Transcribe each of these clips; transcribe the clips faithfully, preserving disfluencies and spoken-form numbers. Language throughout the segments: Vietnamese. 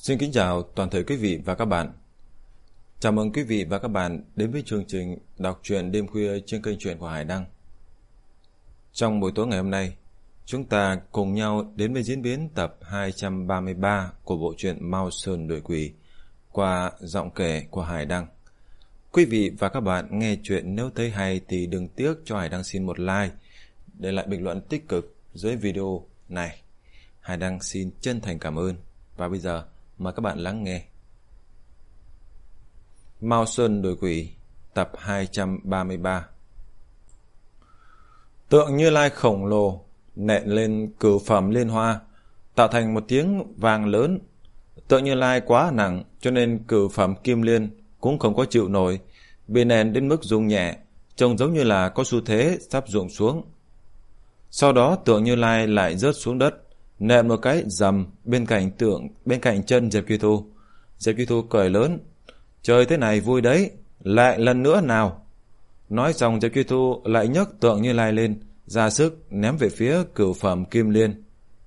Xin kính chào toàn thể quý vị và các bạn. Chào mừng quý vị và các bạn đến với chương trình đọc truyện đêm khuya trên kênh truyện của Hải Đăng. Trong buổi tối ngày hôm nay, chúng ta cùng nhau đến với diễn biến tập hai trăm ba mươi ba của bộ truyện Mao Sơn Đuổi Quỷ qua giọng kể của Hải Đăng. Quý vị và các bạn nghe chuyện nếu thấy hay thì đừng tiếc cho Hải Đăng xin một like, để lại bình luận tích cực dưới video này. Hải Đăng xin chân thành cảm ơn. Và bây giờ mời các bạn lắng nghe Mao Sơn Đuổi Quỷ tập hai trăm ba mươi ba. Tượng Như Lai khổng lồ nện lên cửu phẩm liên hoa, tạo thành một tiếng vang lớn. Tượng Như Lai quá nặng cho nên cửu phẩm kim liên cũng không có chịu nổi, bị nện đến mức rung nhẹ, trông giống như là có xu thế sắp rụng xuống. Sau đó tượng Như Lai lại rớt xuống đất, nện một cái rầm bên cạnh tượng bên cạnh chân Diệp Duy Thu. Diệp Duy Thu cười lớn: "Trời thế này vui đấy, lại lần nữa nào." Nói xong Diệp Duy Thu lại nhấc tượng Như Lai lên, ra sức ném về phía cửu phẩm kim liên.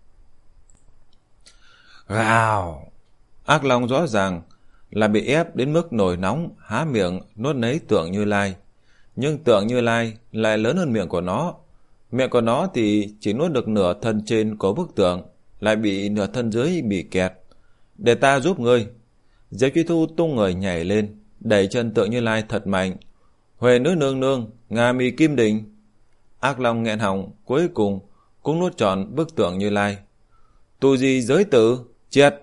Gào! Ác Long rõ ràng là bị ép đến mức nổi nóng, há miệng nuốt lấy tượng Như Lai. Nhưng tượng Như Lai lại lớn hơn miệng của nó. Miệng của nó thì chỉ nuốt được nửa thân trên của bức tượng, lại bị nửa thân dưới bị kẹt. "Để ta giúp ngươi." Diệp Truy Thu tung người nhảy lên, đẩy chân tượng Như Lai thật mạnh. "Huệ nữ nương nương, Nga Mi Kim Đình." Ác Long nghẹn họng, cuối cùng cũng nuốt trọn bức tượng Như Lai. "Tu di giới tử, triệt."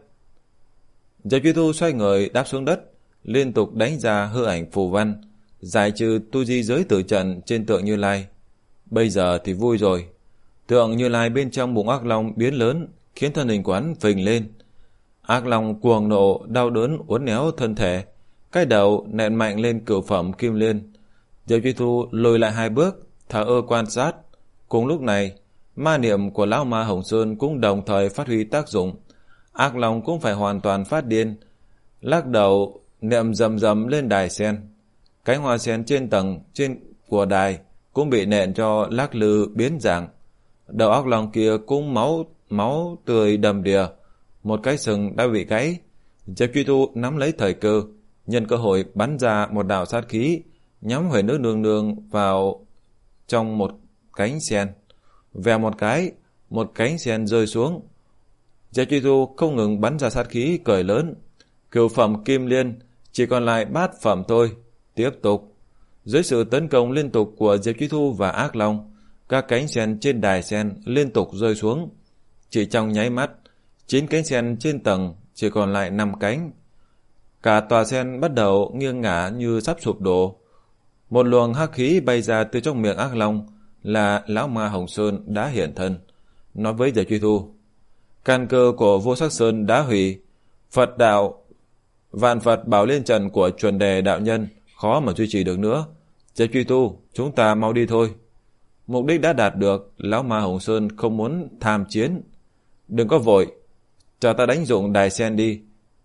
Diệp Truy Thu xoay người đáp xuống đất, liên tục đánh ra hư ảnh phù văn, giải trừ tu di giới tử trận trên tượng Như Lai. Bây giờ thì vui rồi. Tượng Như Lai bên trong bụng Ác Long biến lớn, khiến thân hình của hắn phình lên. Ác Long cuồng nộ, đau đớn uốn éo thân thể, cái đầu nện mạnh lên cửu phẩm kim liên. Diệp Truy Thu lùi lại hai bước, thờ ơ quan sát. Cùng lúc này, ma niệm của lão ma Hồng Sơn cũng đồng thời phát huy tác dụng. Ác Long cũng phải hoàn toàn phát điên, lắc đầu niệm rầm rầm lên đài sen. Cánh hoa sen trên tầng trên của đài cũng bị nện cho lắc lư biến dạng. Đầu Ác Long kia cũng máu máu tươi đầm đìa, một cái sừng đã bị gãy. Diệp Truy Thu nắm lấy thời cơ, nhân cơ hội bắn ra một đạo sát khí, nhắm Huệ nữ nương nương vào trong một cánh sen. Vèo một cái, một cánh sen rơi xuống. Diệp Truy Thu không ngừng bắn ra sát khí, cười lớn: "Cửu phẩm kim liên chỉ còn lại bát phẩm thôi, tiếp tục." Dưới sự tấn công liên tục của Diệp Truy Thu và Ác Long, các cánh sen trên đài sen liên tục rơi xuống. Chỉ trong nháy mắt, chín cánh sen trên tầng chỉ còn lại năm cánh. Cả tòa sen bắt đầu nghiêng ngả như sắp sụp đổ. Một luồng hắc khí bay ra từ trong miệng Ác Long, là lão ma Hồng Sơn đã hiện thân, nói với Diệp Truy Thu: "Căn cơ của Vô Sắc Sơn đã hủy, Phật đạo vạn Phật bảo liên trận của chuẩn đề đạo nhân khó mà duy trì được nữa. Diệp Truy Thu, chúng ta mau đi thôi." Mục đích đã đạt được, lão ma Hồng Sơn không muốn tham chiến. "Đừng có vội, cho ta đánh dụng đài sen đi."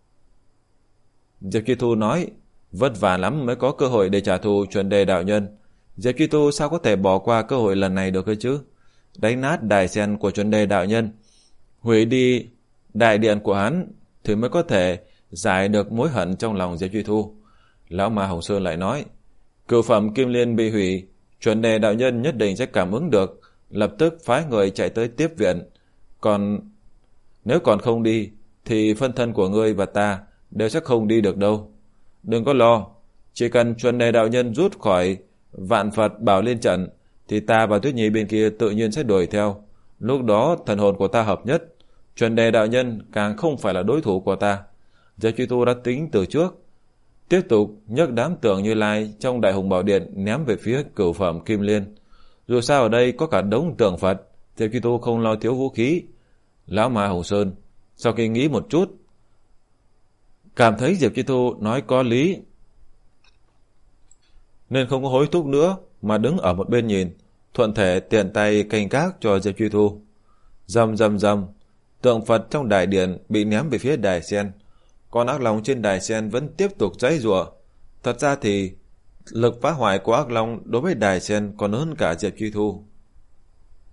Diệp Truy Thu nói: "Vất vả lắm mới có cơ hội để trả thù chuẩn đề đạo nhân. Diệp Truy Thu sao có thể bỏ qua cơ hội lần này được cơ chứ? Đánh nát đài sen của chuẩn đề đạo nhân, hủy đi đại điện của hắn, thì mới có thể giải được mối hận trong lòng Diệp Truy Thu." Lão ma Hồng Sơn lại nói: "Cửu phẩm kim liên bị hủy, chuẩn đề đạo nhân nhất định sẽ cảm ứng được, lập tức phái người chạy tới tiếp viện. Còn nếu còn không đi, thì phân thân của ngươi và ta đều sẽ không đi được đâu. Đừng có lo, chỉ cần chuẩn đề đạo nhân rút khỏi vạn Phật bảo liên trận, thì ta và Tuyết Nhi bên kia tự nhiên sẽ đuổi theo. Lúc đó thần hồn của ta hợp nhất, chuẩn đề đạo nhân càng không phải là đối thủ của ta." Diệp Truy Thu đã tính từ trước, tiếp tục nhấc đám tượng Như Lai trong Đại Hùng Bảo Điện ném về phía cửu phẩm kim liên. Dù sao ở đây có cả đống tượng Phật, Diệp Truy Thu không lo thiếu vũ khí. Lão ma Hồng Sơn sau khi nghĩ một chút, cảm thấy Diệp Truy Thu nói có lý, nên không có hối thúc nữa, mà đứng ở một bên nhìn, thuận thể tiện tay canh gác cho Diệp Truy Thu. Rầm rầm rầm, tượng Phật trong đại điện bị ném về phía đài sen. Con Ác Long trên đài sen vẫn tiếp tục giãy giụa. Thật ra thì lực phá hoại của Ác Long đối với đài sen còn hơn cả Diệp Truy Thu.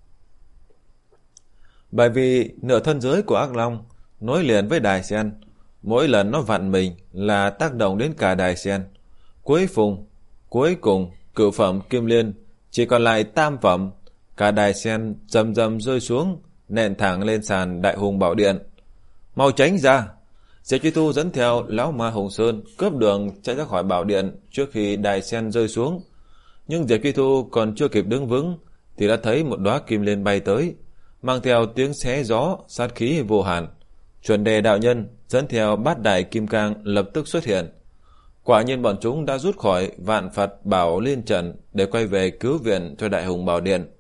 Bởi vì nửa thân dưới của Ác Long nối liền với đài sen, Mỗi lần nó vặn mình là tác động đến cả đài sen. Cuối cùng, cuối cùng, cửu phẩm kim liên chỉ còn lại tam phẩm, cả đài sen rầm rầm rơi xuống, nện thẳng lên sàn Đại Hùng Bảo Điện. Mau tránh ra! Diệp Truy Thu dẫn theo lão ma Hồng Sơn cướp đường chạy ra khỏi bảo điện trước khi đài sen rơi xuống. Nhưng Diệp Truy Thu còn chưa kịp đứng vững thì đã thấy một đóa kim liên bay tới, mang theo tiếng xé gió, sát khí vô hạn. Chuẩn đề đạo nhân dẫn theo bát đại kim cang lập tức xuất hiện. Quả nhiên bọn chúng đã rút khỏi Vạn Phật Bảo Liên Trận để quay về cứu viện cho Đại Hùng Bảo Điện.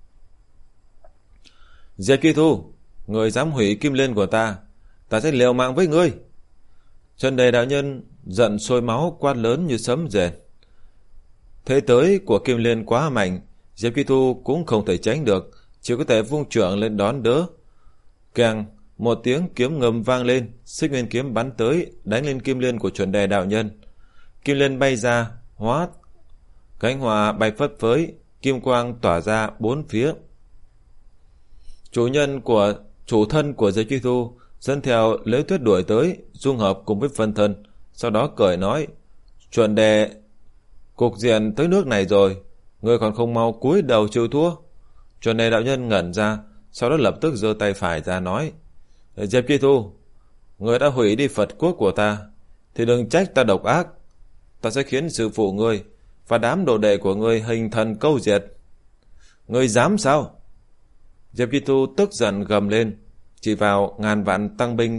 Diệp Truy Thu, người dám hủy kim liên của ta, ta sẽ liều mạng với ngươi. Chuẩn đề đạo nhân giận sôi máu quát lớn như sấm rền. Thế tới của kim liên quá mạnh, Diệp Truy Thu cũng không thể tránh được, chỉ có thể vung chưởng lên đón đỡ. Càng một tiếng kiếm ngầm vang lên, xích nguyên kiếm bắn tới, đánh lên kim liên của chuẩn đề đạo nhân. Kim liên bay ra, hóa cánh hoa bay phất phới, kim quang tỏa ra bốn phía. Chủ nhân của chủ thân của Diệp Truy Thu dẫn theo Liễu Tuyết đuổi tới, dung hợp cùng với phân thân, sau đó cười nói: Chuẩn đề, cục diện tới nước này rồi, ngươi còn không mau cúi đầu chịu thua. Chuẩn đề đạo nhân ngẩn ra, sau đó lập tức giơ tay phải ra nói: Diệp Truy Thu, ngươi đã hủy đi Phật quốc của ta, thì đừng trách ta độc ác. Ta sẽ khiến sư phụ ngươi và đám đồ đệ của ngươi hình thần câu diệt. Ngươi dám sao? Diệp Truy Thu tức giận gầm lên, chỉ vào ngàn vạn tăng binh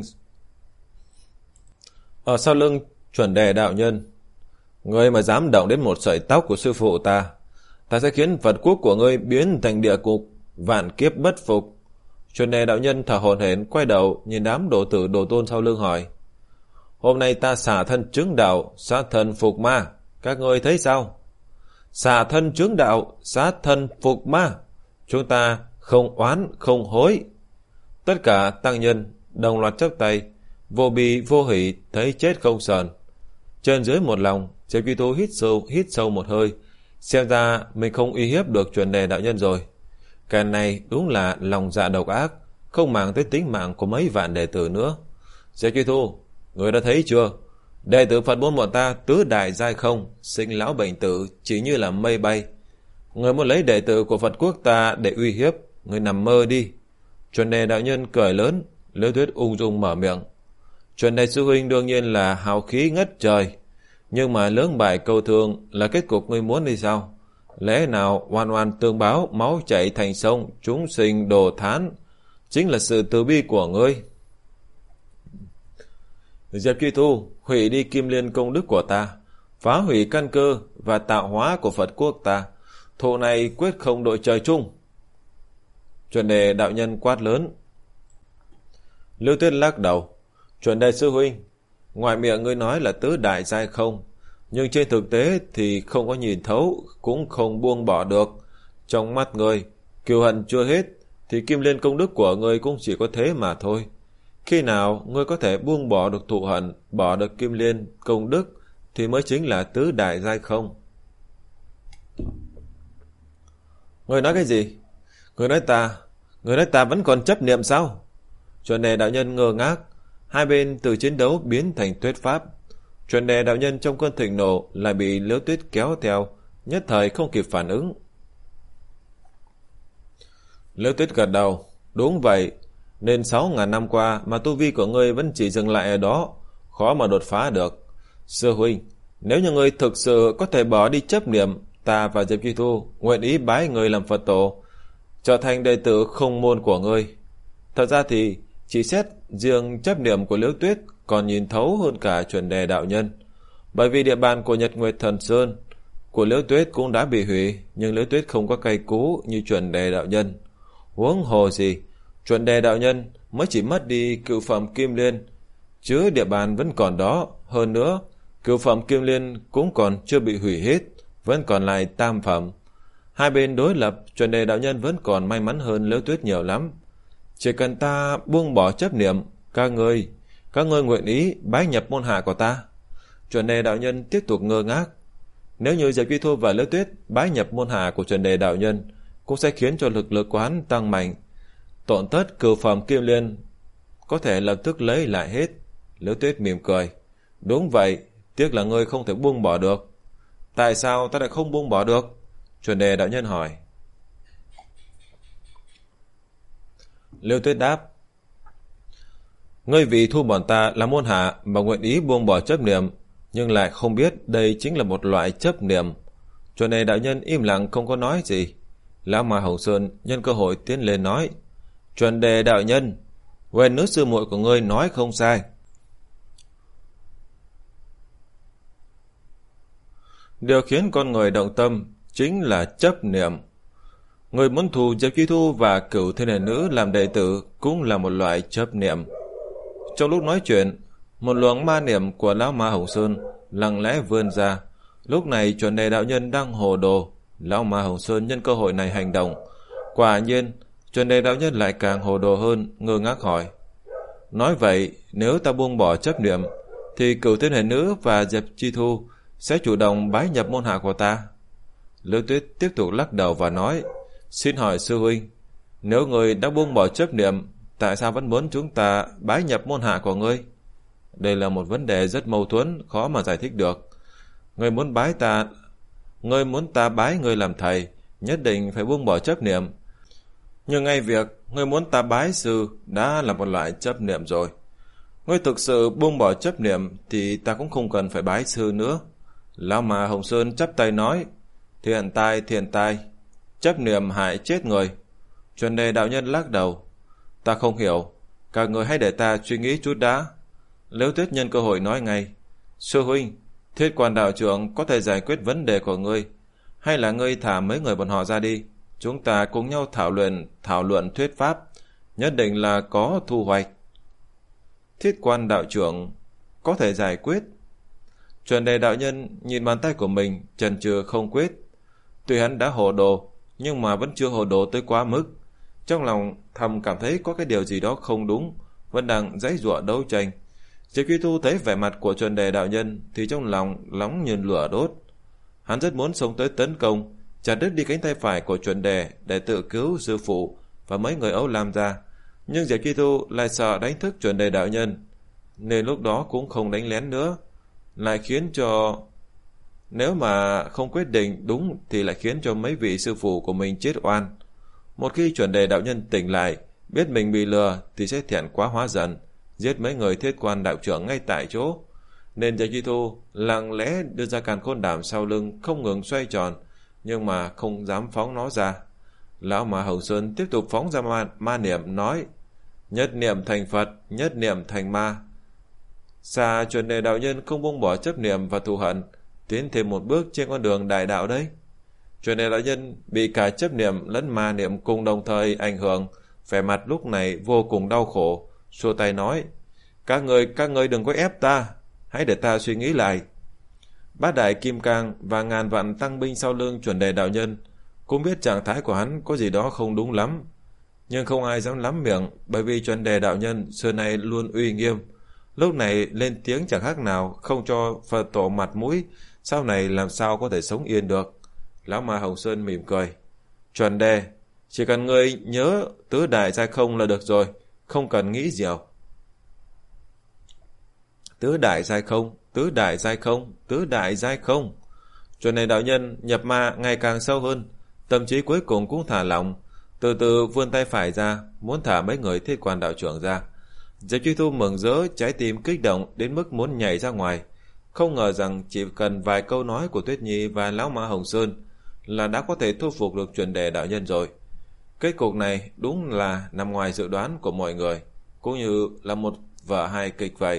ở sau lưng chuẩn đề đạo nhân. Ngươi mà dám động đến một sợi tóc của sư phụ ta, ta sẽ khiến Phật quốc của ngươi biến thành địa ngục, vạn kiếp bất phục. Chuẩn đề đạo nhân thở hổn hển quay đầu nhìn đám đồ tử đồ tôn sau lưng hỏi: Hôm nay ta xả thân chứng đạo, sát thân phục ma, các ngươi thấy sao? Xả thân chứng đạo, sát thân phục ma, chúng ta không oán không hối. Tất cả tăng nhân đồng loạt chắp tay, vô bi vô hỷ, thấy chết không sờn. Trên dưới một lòng, Diệp Truy Thu hít sâu hít sâu một hơi, xem ra mình không uy hiếp được chuẩn đề đạo nhân rồi. Cái này đúng là lòng dạ độc ác, không màng tới tính mạng của mấy vạn đệ tử nữa. Diệp Truy Thu, người đã thấy chưa? Đệ tử Phật môn bọn ta tứ đại giai không, sinh lão bệnh tử chỉ như là mây bay. Người muốn lấy đệ tử của Phật quốc ta để uy hiếp, người nằm mơ đi. Chuẩn đề đạo nhân cười lớn, Liễu Tuyết ung dung mở miệng. Chuẩn đề sư huynh đương nhiên là hào khí ngất trời, nhưng mà lưỡng bại câu thương là kết cục ngươi muốn đi sao? Lẽ nào oan oan tương báo, máu chảy thành sông, chúng sinh đổ thán, chính là sự từ bi của ngươi? Diệp Truy Thu, hủy đi kim liên công đức của ta, phá hủy căn cơ và tạo hóa của Phật quốc ta, thù này quyết không đội trời chung. Chuẩn đề đạo nhân quát lớn. Liễu Tuyết lắc đầu. Chuẩn đề sư huynh, ngoài miệng ngươi nói là tứ đại giai không, nhưng trên thực tế thì không có nhìn thấu, cũng không buông bỏ được. Trong mắt ngươi, kiêu hận chưa hết, thì kim liên công đức của ngươi cũng chỉ có thế mà thôi. Khi nào ngươi có thể buông bỏ được thù hận, bỏ được kim liên công đức, thì mới chính là tứ đại giai không. Ngươi nói cái gì? Ngươi nói ta, ngươi nói ta vẫn còn chấp niệm sao? Chuẩn đề đạo nhân ngơ ngác, hai bên từ chiến đấu biến thành tuyết pháp. Chuẩn đề đạo nhân trong cơn thịnh nộ lại bị Liễu Tuyết kéo theo, nhất thời không kịp phản ứng. Liễu Tuyết gật đầu, đúng vậy, nên sáu ngàn năm qua mà tu vi của ngươi vẫn chỉ dừng lại ở đó, khó mà đột phá được. Sư huynh, nếu như ngươi thực sự có thể bỏ đi chấp niệm, ta và Diệp Truy Thu nguyện ý bái ngươi làm Phật tổ, trở thành đệ tử không môn của ngươi. Thật ra thì chỉ xét riêng chấp niệm của Liễu Tuyết còn nhìn thấu hơn cả chuẩn đề đạo nhân, bởi vì địa bàn của Nhật Nguyệt Thần Sơn của Liễu Tuyết cũng đã bị hủy, nhưng Liễu Tuyết không có cay cú như chuẩn đề đạo nhân. Huống hồ gì, chuẩn đề đạo nhân mới chỉ mất đi cửu phẩm kim liên, chứ địa bàn vẫn còn đó. Hơn nữa, cửu phẩm kim liên cũng còn chưa bị hủy hết, vẫn còn lại tam phẩm. Hai bên đối lập, chuẩn đề đạo nhân vẫn còn may mắn hơn Liễu Tuyết nhiều lắm. Chỉ cần ta buông bỏ chấp niệm, các ngươi, các ngươi nguyện ý bái nhập môn hạ của ta. Chuẩn đề đạo nhân tiếp tục ngơ ngác. Nếu như Diệp Truy Thu và Liễu Tuyết bái nhập môn hạ của chuẩn đề đạo nhân, cũng sẽ khiến cho lực lực của hắn tăng mạnh. Tổn thất cửu phẩm kim liên có thể lập tức lấy lại hết. Liễu Tuyết mỉm cười. Đúng vậy, tiếc là ngươi không thể buông bỏ được. Tại sao ta lại không buông bỏ được? Chuẩn đề đạo nhân hỏi. Liễu Tuyết đáp. Ngươi vì thu bọn ta là môn hạ mà nguyện ý buông bỏ chấp niệm, nhưng lại không biết đây chính là một loại chấp niệm. Chuẩn đề đạo nhân im lặng không có nói gì. Lão Ma Hồng Sơn nhân cơ hội tiến lên nói. Chuẩn đề đạo nhân, quên nữ sư muội của ngươi nói không sai. Điều khiến con người động tâm chính là chấp niệm. Người muốn thu Diệp Chi Thu và Cửu Thiên Huyền Nữ làm đệ tử cũng là một loại chấp niệm. Trong lúc nói chuyện, một luồng ma niệm của Lão Ma Hồng Sơn lặng lẽ vươn ra. Lúc này Chuẩn đề đạo nhân đang hồ đồ. Lão Ma Hồng Sơn nhân cơ hội này hành động. Quả nhiên, Chuẩn đề đạo nhân lại càng hồ đồ hơn, ngơ ngác hỏi. Nói vậy, nếu ta buông bỏ chấp niệm, thì Cửu Thiên Huyền Nữ và Diệp Chi Thu sẽ chủ động bái nhập môn hạ của ta. Liễu Tuyết tiếp tục lắc đầu và nói. Xin hỏi sư huynh, nếu người đã buông bỏ chấp niệm, tại sao vẫn muốn chúng ta bái nhập môn hạ của ngươi? Đây là một vấn đề rất mâu thuẫn, khó mà giải thích được. Ngươi muốn bái ta, ngươi muốn ta bái ngươi làm thầy, nhất định phải buông bỏ chấp niệm. Nhưng ngay việc ngươi muốn ta bái sư đã là một loại chấp niệm rồi. Ngươi thực sự buông bỏ chấp niệm thì ta cũng không cần phải bái sư nữa. Lão Ma Hồng Sơn chắp tay nói. Thiện tai, thiện tai, chấp niệm hại chết người. Chuẩn đề đạo nhân lắc đầu. Ta không hiểu, các người hãy để ta suy nghĩ chút đã. Liễu Tuyết nhân cơ hội nói ngay. Sư huynh, Thiết Quan đạo trưởng có thể giải quyết vấn đề của ngươi, hay là ngươi thả mấy người bọn họ ra đi, chúng ta cùng nhau thảo luận thảo luận thuyết pháp, nhất định là có thu hoạch. Thiết Quan đạo trưởng có thể giải quyết? Chuẩn đề đạo nhân nhìn bàn tay của mình, chần chừ không quyết. Tuy hắn đã hồ đồ, nhưng mà vẫn chưa hồ đồ tới quá mức. Trong lòng thầm cảm thấy có cái điều gì đó không đúng, vẫn đang giãy giụa đấu tranh. Diệp Chi Thu thấy vẻ mặt của Chuẩn đề đạo nhân thì trong lòng nóng như lửa đốt. Hắn rất muốn xông tới tấn công, chặt đứt đi cánh tay phải của Chuẩn đề để tự cứu sư phụ và mấy người Âu Lam ra. Nhưng Diệp Chi Thu lại sợ đánh thức Chuẩn đề đạo nhân, nên lúc đó cũng không đánh lén nữa, lại khiến cho... Nếu mà không quyết định đúng thì lại khiến cho mấy vị sư phụ của mình chết oan. Một khi Chuẩn đề đạo nhân tỉnh lại, biết mình bị lừa thì sẽ thẹn quá hóa giận, giết mấy người Thiết Quan đạo trưởng ngay tại chỗ. Nên Diệp Chi Thu lặng lẽ đưa ra càn khôn đàm sau lưng không ngừng xoay tròn, nhưng mà không dám phóng nó ra. Lão Ma Hồng Sơn tiếp tục phóng ra ma, ma niệm nói. Nhất niệm thành Phật, nhất niệm thành ma. Xa Chuẩn đề đạo nhân không buông bỏ chấp niệm và thù hận, tiến thêm một bước trên con đường đại đạo đấy. Chuẩn đề đạo nhân bị cả chấp niệm lẫn ma niệm cùng đồng thời ảnh hưởng, vẻ mặt lúc này vô cùng đau khổ, xua tay nói. Các người, các người đừng có ép ta, hãy để ta suy nghĩ lại. Bát đại kim cang và ngàn vạn tăng binh sau lưng Chuẩn đề đạo nhân cũng biết trạng thái của hắn có gì đó không đúng lắm, nhưng không ai dám lắm miệng, bởi vì Chuẩn đề đạo nhân xưa nay luôn uy nghiêm, lúc này lên tiếng chẳng khác nào không cho Phật tổ mặt mũi, sau này làm sao có thể sống yên được. Lão Ma Hồng Sơn mỉm cười. Chuẩn đề, chỉ cần ngươi nhớ tứ đại giai không là được rồi, không cần nghĩ nhiều. Tứ đại giai không, tứ đại giai không, tứ đại giai không. Chuẩn đề đạo nhân nhập ma ngày càng sâu hơn, tâm trí cuối cùng cũng thả lỏng, từ từ vươn tay phải ra, muốn thả mấy người Thiết Quan đạo trưởng ra. Diệp Chi Thu mừng rỡ, trái tim kích động đến mức muốn nhảy ra ngoài. Không ngờ rằng chỉ cần vài câu nói của Tuyết Nhi và Lão Ma Hồng Sơn là đã có thể thu phục được Chuẩn đề đạo nhân rồi. Kết cục này đúng là nằm ngoài dự đoán của mọi người, cũng như là một vở hài kịch vậy.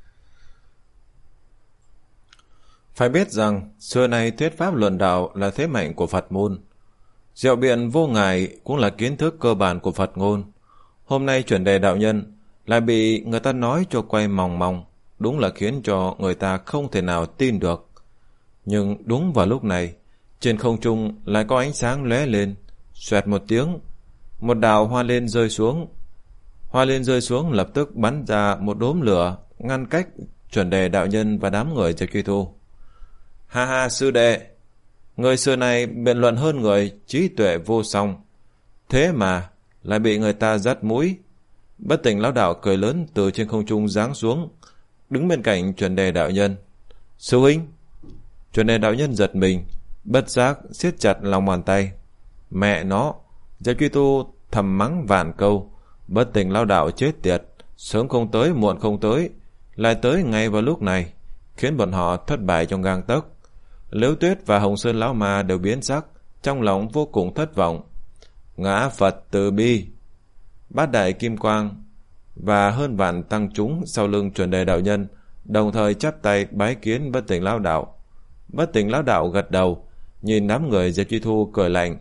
Phải biết rằng xưa nay thuyết pháp luận đạo là thế mạnh của Phật môn. Diệu biện vô ngại cũng là kiến thức cơ bản của Phật ngôn. Hôm nay Chuẩn đề đạo nhân lại bị người ta nói cho quay mòng mòng, đúng là khiến cho người ta không thể nào tin được. Nhưng đúng vào lúc này, trên không trung lại có ánh sáng lóe lên, xoẹt một tiếng, một đạo hoa lên rơi xuống. Hoa lên rơi xuống lập tức bắn ra một đốm lửa, ngăn cách Chuẩn đề đạo nhân và đám người Diệp Chi Thu. Ha ha sư đệ, người xưa này biện luận hơn người, trí tuệ vô song, thế mà lại bị người ta dắt mũi. Bất tỉnh lão đạo cười lớn từ trên không trung giáng xuống, đứng bên cạnh chuẩn đề đạo nhân. Sư huynh! Chuẩn đề đạo nhân giật mình, bất giác siết chặt lòng bàn tay. Mẹ nó! Diệp Truy Tu thầm mắng vạn câu. Bất Tỉnh Lão Đạo chết tiệt, sớm không tới muộn không tới, lại tới ngay vào lúc này, khiến bọn họ thất bại trong gang tấc. Liễu Tuyết và Hồng Sơn Lão Ma đều biến sắc, trong lòng vô cùng thất vọng. Ngã Phật từ bi! Bát đại kim quang và hơn vạn tăng chúng sau lưng chuẩn đề đạo nhân đồng thời chắp tay bái kiến Bất Tỉnh Lão Đạo. Bất Tỉnh Lão Đạo gật đầu, nhìn đám người Diệp Truy Thu cười lạnh.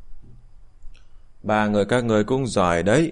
Ba người các người cũng giỏi đấy.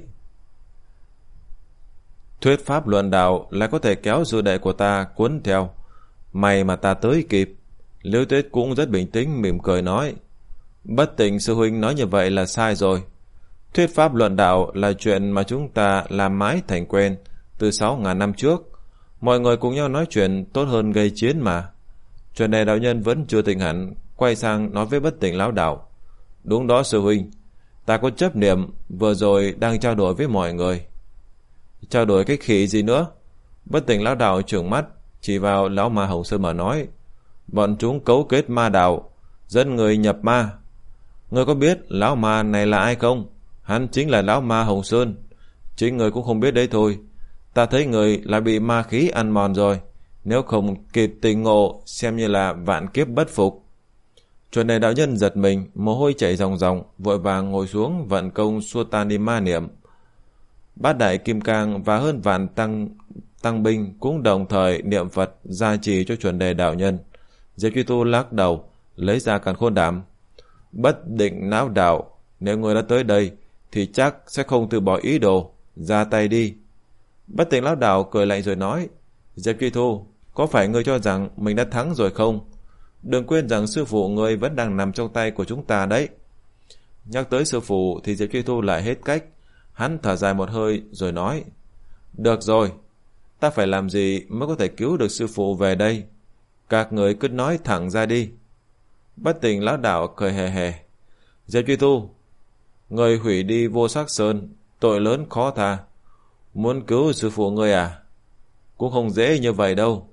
Thuyết pháp luận đạo lại có thể kéo sư đệ của ta cuốn theo. May mà ta tới kịp. Liễu Tuyết cũng rất bình tĩnh mỉm cười nói. Bất Tỉnh sư huynh nói như vậy là sai rồi. Thuyết pháp luận đạo là chuyện mà chúng ta làm mãi thành quen từ sáu ngàn năm trước. Mọi người cùng nhau nói chuyện tốt hơn gây chiến mà. Chuyện này đạo nhân vẫn chưa tỉnh hẳn, quay sang nói với Bất Tỉnh Lão Đạo. Đúng đó sư huynh, ta có chấp niệm vừa rồi đang trao đổi với mọi người. Trao đổi cái khỉ gì nữa? Bất Tỉnh Lão Đạo trừng mắt chỉ vào Lão Ma Hồng Sơn mà nói. Bọn chúng cấu kết ma đạo, dẫn người nhập ma. Người có biết Lão Ma này là ai không? Hắn chính là Lão Ma Hồng Sơn. Chính người cũng không biết đấy thôi. Ta thấy người lại bị ma khí ăn mòn rồi. Nếu không kịp tình ngộ, xem như là vạn kiếp bất phục. Chuẩn đề đạo nhân giật mình, mồ hôi chảy ròng ròng, vội vàng ngồi xuống vận công xua tan đi ma niệm. Bát đại kim cang và hơn vạn tăng tăng binh cũng đồng thời niệm Phật gia trì cho chuẩn đề đạo nhân. Diệp Truy Tu lắc đầu, lấy ra càn khôn đảm. Bất Định Lão Đạo, nếu người đã tới đây thì chắc sẽ không từ bỏ ý đồ, ra tay đi. Bất Tỉnh Lão Đạo cười lạnh rồi nói. Diệp Truy Tu, có phải ngươi cho rằng mình đã thắng rồi không? Đừng quên rằng sư phụ ngươi vẫn đang nằm trong tay của chúng ta đấy. Nhắc tới sư phụ thì Diệp Truy Tu lại hết cách. Hắn thở dài một hơi rồi nói. Được rồi, ta phải làm gì mới có thể cứu được sư phụ về đây? Các người cứ nói thẳng ra đi. Bất Tỉnh Lão Đạo cười hề hề. Diệp Truy Tu, người hủy đi Vô Sắc Sơn, tội lớn khó tha. Muốn cứu sư phụ ngươi à? Cũng không dễ như vậy đâu.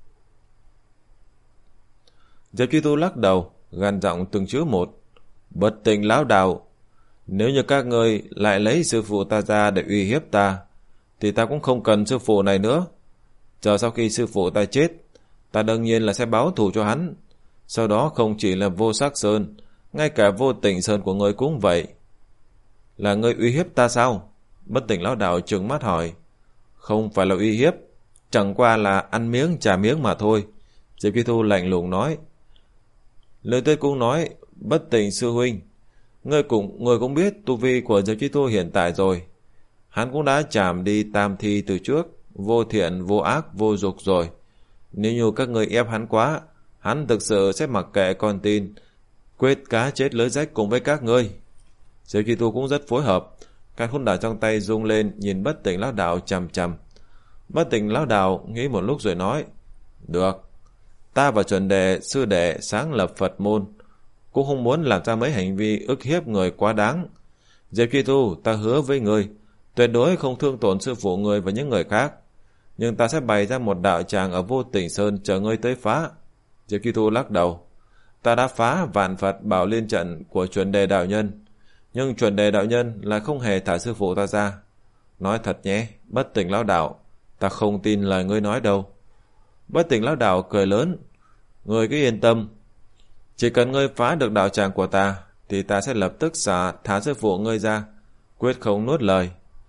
Diệp Truy Tu lắc đầu, gằn giọng từng chữ một. Bất Tỉnh Lão Đạo, nếu như các ngươi lại lấy sư phụ ta ra để uy hiếp ta, thì ta cũng không cần sư phụ này nữa. Chờ sau khi sư phụ ta chết, ta đương nhiên là sẽ báo thù cho hắn. Sau đó không chỉ là Vô Sắc Sơn, ngay cả Vô Tình Sơn của ngươi cũng vậy. Là ngươi uy hiếp ta sao? Bất Tỉnh Lão Đạo trừng mắt hỏi. Không phải là uy hiếp, chẳng qua là ăn miếng trả miếng mà thôi. Diệp Truy Tu lạnh lùng nói. Lời tôi cũng nói. Bất Tỉnh sư huynh, Ngươi cũng, người cũng biết tu vi của Diệp Truy Tu hiện tại rồi. Hắn cũng đã chạm đi tam thi từ trước, vô thiện, vô ác, vô dục rồi. Nếu như các người ép hắn quá, hắn thực sự sẽ mặc kệ con tin, quyết cá chết lưới rách cùng với các ngươi. Diệp Truy Tu cũng rất phối hợp, càn khôn đảo trong tay rung lên nhìn Bất Tỉnh Lão Đạo chằm chằm. Bất Tỉnh Lão Đạo nghĩ một lúc rồi nói. Được, ta và chuẩn đề sư đệ sáng lập Phật môn, cũng không muốn làm ra mấy hành vi ức hiếp người quá đáng. Diệp Truy Tu, ta hứa với ngươi, tuyệt đối không thương tổn sư phụ ngươi và những người khác. Nhưng ta sẽ bày ra một đạo tràng ở Vô Tình Sơn chờ ngươi tới phá. Diệp Truy Tu lắc đầu. Ta đã phá vạn Phật bảo liên trận của chuẩn đề đạo nhân, nhưng chuẩn đề đạo nhân lại không hề thả sư phụ ta ra. Nói thật nhé, Bất Tỉnh Lão Đạo, ta không tin lời ngươi nói đâu. Bất Tỉnh Lão Đạo cười lớn. Ngươi cứ yên tâm, chỉ cần ngươi phá được đạo tràng của ta, thì ta sẽ lập tức xả thả sư phụ ngươi ra, quyết không nuốt lời.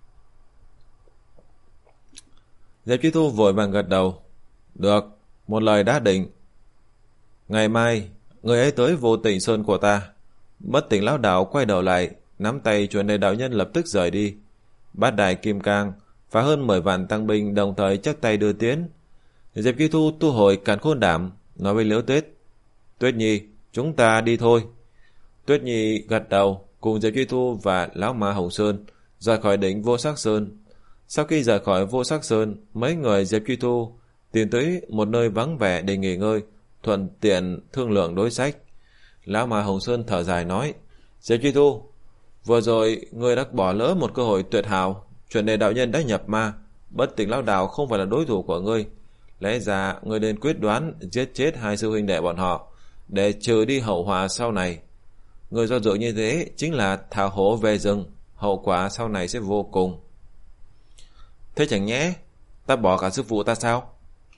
Diệp Truy Tu vội vàng gật đầu. Được, một lời đã định. Ngày mai, người ấy tới Vô Tình Sơn của ta. Bất Tỉnh Lão Đạo quay đầu lại, nắm tay chuẩn đề đạo nhân lập tức rời đi. Bát đại kim cang và hơn mười vạn tăng binh đồng thời chắp tay đưa tiến. Diệp Truy Tu tu hồi càn khôn đảm, nói với Liễu Tuyết. Tuyết Nhi, chúng ta đi thôi. Tuyết Nhi gật đầu, cùng Diệp Truy Tu và Lão Ma Hồng Sơn rời khỏi đỉnh Vô Sắc Sơn. Sau khi rời khỏi Vô Sắc Sơn, mấy người Diệp Truy Tu tìm tới một nơi vắng vẻ để nghỉ ngơi, thuận tiện thương lượng đối sách. Lão Ma Hồng Sơn thở dài nói. Diệp Truy Tu, vừa rồi ngươi đã bỏ lỡ một cơ hội tuyệt hảo. Chuẩn đề đạo nhân đã nhập ma, Bất Tỉnh Lão Đạo không phải là đối thủ của ngươi. Lẽ ra người nên quyết đoán giết chết hai sư huynh đệ bọn họ, để trừ đi hậu họa sau này. Người do dự như thế chính là thả hổ về rừng, hậu quả sau này sẽ vô cùng. Thế chẳng nhẽ ta bỏ cả sư phụ ta sao?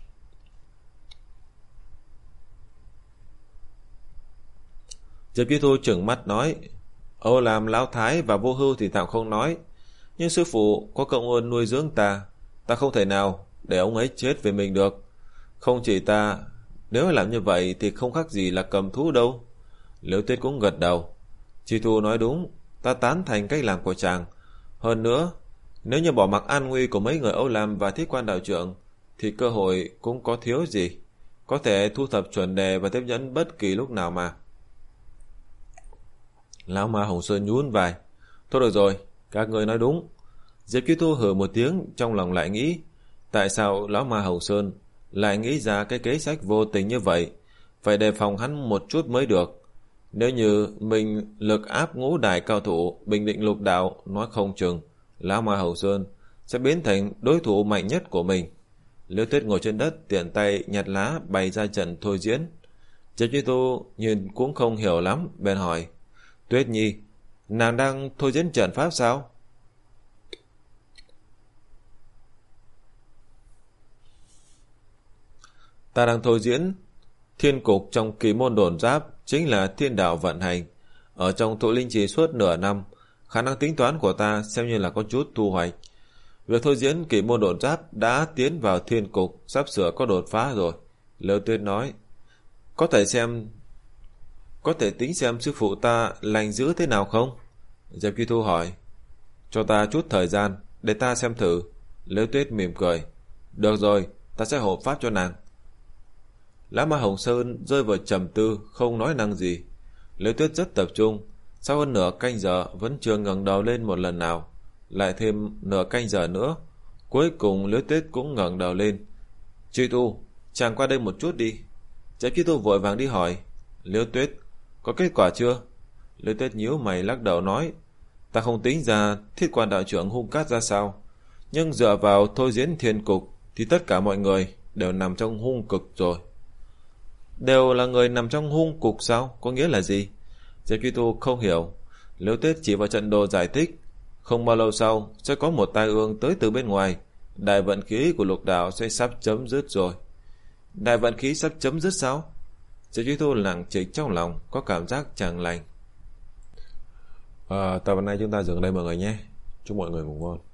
Diệp Chi Thu trừng mắt nói, Âu làm lão thái và vô hưu thì tạm không nói, nhưng sư phụ có công ơn nuôi dưỡng ta, ta không thể nào để ông ấy chết về mình được. Không chỉ ta, nếu làm như vậy thì không khác gì là cầm thú đâu. Liễu Tuyết cũng gật đầu. Chi Thu nói đúng, ta tán thành cách làm của chàng. Hơn nữa, nếu như bỏ mặc an nguy của mấy người Âu Lam và Thiết Quan đạo trưởng, thì cơ hội cũng có thiếu gì. Có thể thu thập chuẩn đề và tiếp dẫn bất kỳ lúc nào mà. Lão Ma Hồng Sơn nhún vai. Thôi được rồi, các người nói đúng. Diệp Chi Thu hừ một tiếng, trong lòng lại nghĩ, tại sao Lão Ma Hồng Sơn lại nghĩ ra cái kế sách vô tình như vậy? Phải đề phòng hắn một chút mới được. Nếu như mình lực áp ngũ đại cao thủ bình định lục đạo, nói không chừng Lão Ma Hồng Sơn sẽ biến thành đối thủ mạnh nhất của mình. Liễu Tuyết ngồi trên đất, tiện tay nhặt lá bày ra trận thôi diễn. Diệp Chi Thu nhìn cũng không hiểu lắm, bèn hỏi, Tuyết Nhi, nàng đang thôi diễn trận pháp sao? Ta đang thôi diễn thiên cục trong kỳ môn đồn giáp, chính là thiên đạo vận hành. Ở trong tụ linh trì suốt nửa năm, khả năng tính toán của ta xem như là có chút thu hoạch. Việc thôi diễn kỳ môn đồn giáp đã tiến vào thiên cục, sắp sửa có đột phá rồi. Liễu Tuyết nói, có thể xem Có thể tính xem sư phụ ta lành giữ thế nào không? Diệp Chi Thu hỏi. Cho ta chút thời gian, để ta xem thử. Liễu Tuyết mỉm cười. Được rồi, ta sẽ hộ pháp cho nàng. Lão Ma Hồng Sơn rơi vào trầm tư, không nói năng gì. Liễu Tuyết rất tập trung. Sau hơn nửa canh giờ vẫn chưa ngẩng đầu lên một lần nào. Lại thêm nửa canh giờ nữa. Cuối cùng Liễu Tuyết cũng ngẩng đầu lên. Chi Thu, chàng qua đây một chút đi. Diệp Chi Thu vội vàng đi hỏi. Liễu Tuyết, có kết quả chưa? Liễu Tuyết nhíu mày lắc đầu nói, ta không tính ra Thiết Quan đạo trưởng hung cát ra sao, nhưng dựa vào thôi diễn thiên cục thì tất cả mọi người đều nằm trong hung cực rồi. Đều là người nằm trong hung cục sao? Có nghĩa là gì? Diệp Chi Thu không hiểu. Liễu Tuyết chỉ vào trận đồ giải thích, không bao lâu sau sẽ có một tai ương tới từ bên ngoài, đại vận khí của lục đạo sẽ sắp chấm dứt rồi. Đại vận khí sắp chấm dứt sao? Diệp Chi Thu lặng trịch trong lòng, có cảm giác chẳng lành. À, tập hôm nay chúng ta dừng đây mọi người nhé. Chúc mọi người ngủ ngon.